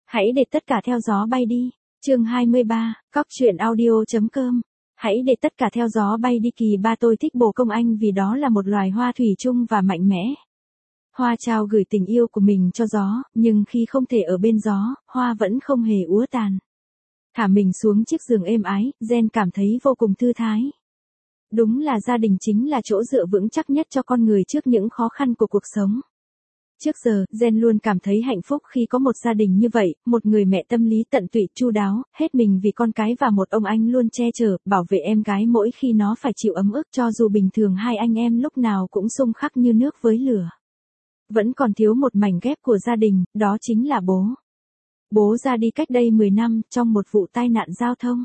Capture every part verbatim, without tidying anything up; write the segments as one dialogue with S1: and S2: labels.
S1: Hãy để tất cả theo gió bay đi. Chương hai mươi ba, cóc truyện audio.com. Hãy để tất cả theo gió bay đi. Kỳ ba tôi thích bồ công anh vì đó là một loài hoa thủy chung và mạnh mẽ. Hoa trao gửi tình yêu của mình cho gió, nhưng khi không thể ở bên gió, hoa vẫn không hề úa tàn. Thả mình xuống chiếc giường êm ái, Jen cảm thấy vô cùng thư thái. Đúng là gia đình chính là chỗ dựa vững chắc nhất cho con người trước những khó khăn của cuộc sống. Trước giờ, Jen luôn cảm thấy hạnh phúc khi có một gia đình như vậy, một người mẹ tâm lý tận tụy chu đáo, hết mình vì con cái và một ông anh luôn che chở, bảo vệ em gái mỗi khi nó phải chịu ấm ức, cho dù bình thường hai anh em lúc nào cũng xung khắc như nước với lửa. Vẫn còn thiếu một mảnh ghép của gia đình, đó chính là bố. Bố ra đi cách đây mười năm, trong một vụ tai nạn giao thông.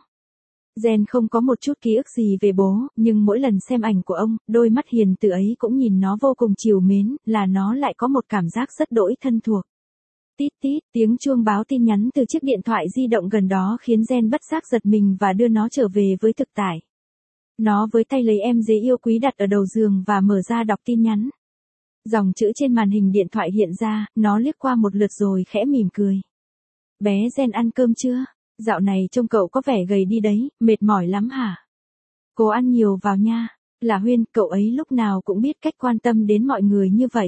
S1: Jen không có một chút ký ức gì về bố, nhưng mỗi lần xem ảnh của ông, đôi mắt hiền từ ấy cũng nhìn nó vô cùng trìu mến, là nó lại có một cảm giác rất đỗi thân thuộc. Tít tít, tiếng chuông báo tin nhắn từ chiếc điện thoại di động gần đó khiến Jen bất giác giật mình và đưa nó trở về với thực tại. Nó với tay lấy em dế yêu quý đặt ở đầu giường và mở ra đọc tin nhắn. Dòng chữ trên màn hình điện thoại hiện ra, nó liếc qua một lượt rồi khẽ mỉm cười. Bé Jen ăn cơm chưa? Dạo này trông cậu có vẻ gầy đi đấy, mệt mỏi lắm hả? Cố ăn nhiều vào nha. Là Huyên, cậu ấy lúc nào cũng biết cách quan tâm đến mọi người như vậy.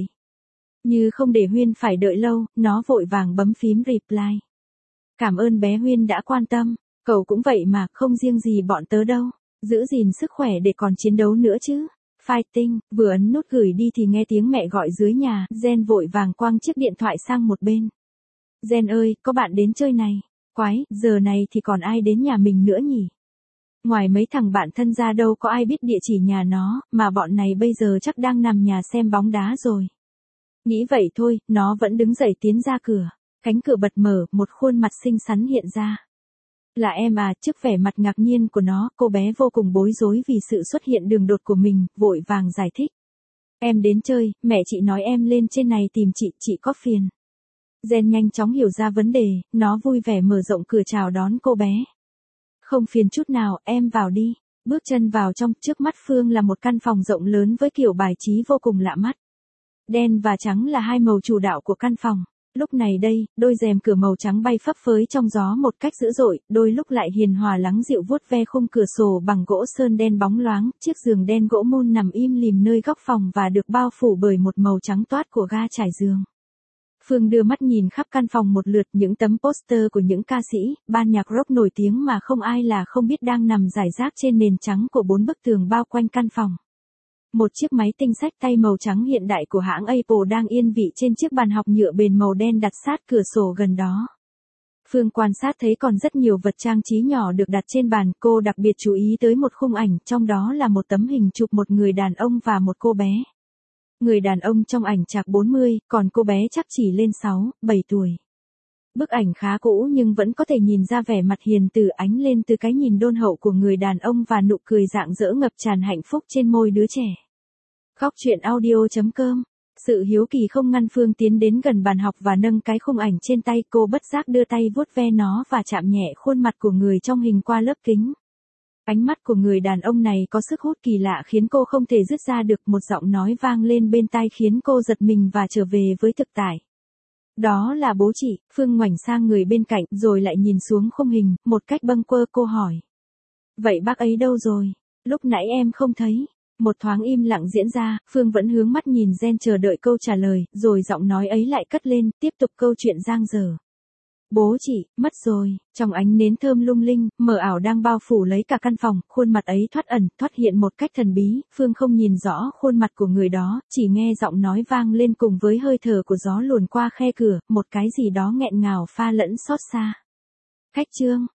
S1: Như không để Huyên phải đợi lâu, nó vội vàng bấm phím reply. Cảm ơn bé Huyên đã quan tâm, cậu cũng vậy mà, không riêng gì bọn tớ đâu. Giữ gìn sức khỏe để còn chiến đấu nữa chứ. Fighting, vừa ấn nút gửi đi thì nghe tiếng mẹ gọi dưới nhà, Jen vội vàng quăng chiếc điện thoại sang một bên. Jen ơi, có bạn đến chơi này. Quái, giờ này thì còn ai đến nhà mình nữa nhỉ? Ngoài mấy thằng bạn thân ra đâu có ai biết địa chỉ nhà nó, mà bọn này bây giờ chắc đang nằm nhà xem bóng đá rồi. Nghĩ vậy thôi, nó vẫn đứng dậy tiến ra cửa. Cánh cửa bật mở, một khuôn mặt xinh xắn hiện ra. Là em à, trước vẻ mặt ngạc nhiên của nó, cô bé vô cùng bối rối vì sự xuất hiện đường đột của mình, vội vàng giải thích. Em đến chơi, mẹ chị nói em lên trên này tìm chị, chị có phiền. Jen nhanh chóng hiểu ra vấn đề, nó vui vẻ mở rộng cửa chào đón cô bé. Không phiền chút nào, em vào đi. Bước chân vào trong, trước mắt Phương là một căn phòng rộng lớn với kiểu bài trí vô cùng lạ mắt. Đen và trắng là hai màu chủ đạo của căn phòng. Lúc này đây, đôi rèm cửa màu trắng bay phấp phới trong gió một cách dữ dội, đôi lúc lại hiền hòa lắng dịu vuốt ve khung cửa sổ bằng gỗ sơn đen bóng loáng, chiếc giường đen gỗ mun nằm im lìm nơi góc phòng và được bao phủ bởi một màu trắng toát của ga trải giường. Phương đưa mắt nhìn khắp căn phòng một lượt, những tấm poster của những ca sĩ, ban nhạc rock nổi tiếng mà không ai là không biết đang nằm rải rác trên nền trắng của bốn bức tường bao quanh căn phòng. Một chiếc máy tinh xách tay màu trắng hiện đại của hãng Apple đang yên vị trên chiếc bàn học nhựa bền màu đen đặt sát cửa sổ gần đó. Phương quan sát thấy còn rất nhiều vật trang trí nhỏ được đặt trên bàn, cô đặc biệt chú ý tới một khung ảnh, trong đó là một tấm hình chụp một người đàn ông và một cô bé. Người đàn ông trong ảnh chạc bốn mươi, còn cô bé chắc chỉ lên sáu, bảy tuổi. Bức ảnh khá cũ nhưng vẫn có thể nhìn ra vẻ mặt hiền từ ánh lên từ cái nhìn đôn hậu của người đàn ông và nụ cười rạng rỡ ngập tràn hạnh phúc trên môi đứa trẻ. Cóc truyện audio.com. Sự hiếu kỳ không ngăn Phương tiến đến gần bàn học và nâng cái khung ảnh trên tay, cô bất giác đưa tay vuốt ve nó và chạm nhẹ khuôn mặt của người trong hình qua lớp kính. Ánh mắt của người đàn ông này có sức hút kỳ lạ khiến cô không thể dứt ra được, một giọng nói vang lên bên tai khiến cô giật mình và trở về với thực tại. Đó là bố chị. Phương ngoảnh sang người bên cạnh rồi lại nhìn xuống khung hình, một cách bâng quơ cô hỏi. Vậy bác ấy đâu rồi? Lúc nãy em không thấy. Một thoáng im lặng diễn ra, Phương vẫn hướng mắt nhìn Jen chờ đợi câu trả lời, rồi giọng nói ấy lại cất lên, tiếp tục câu chuyện dang dở. Bố chị, mất rồi. Trong ánh nến thơm lung linh, mờ ảo đang bao phủ lấy cả căn phòng, khuôn mặt ấy thoát ẩn, thoát hiện một cách thần bí, Phương không nhìn rõ khuôn mặt của người đó, chỉ nghe giọng nói vang lên cùng với hơi thở của gió luồn qua khe cửa, một cái gì đó nghẹn ngào pha lẫn xót xa. Cách chương.